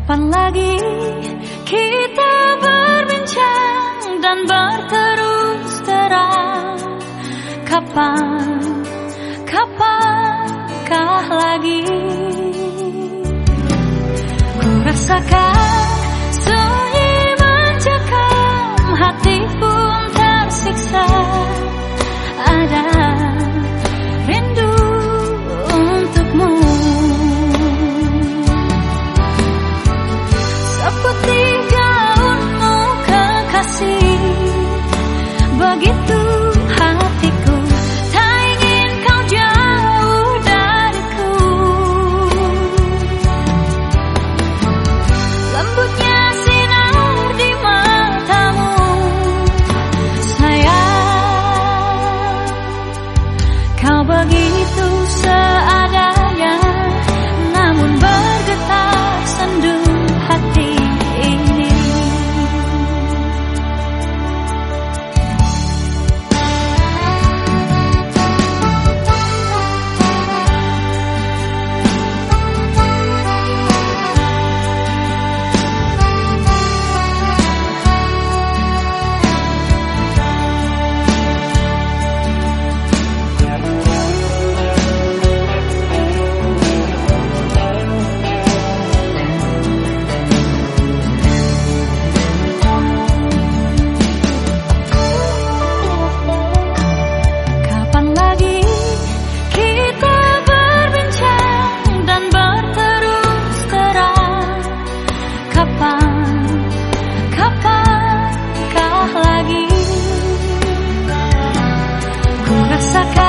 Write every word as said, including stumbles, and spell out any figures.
Kapan lagi kita berbincang dan berterus terang? Kapan, kapankah lagi? Ku rasakan sunyi mencekam, hati pun tersiksa. Ada rindu untukmu, seperti gaunmu kekasih. Begitu hatiku, tak ingin kau jauh dariku. Lembutnya sinar di matamu, sayang. Kau begitu seadanya, namun bergetar sendu hati ini. Kapankah lagi ku rasakan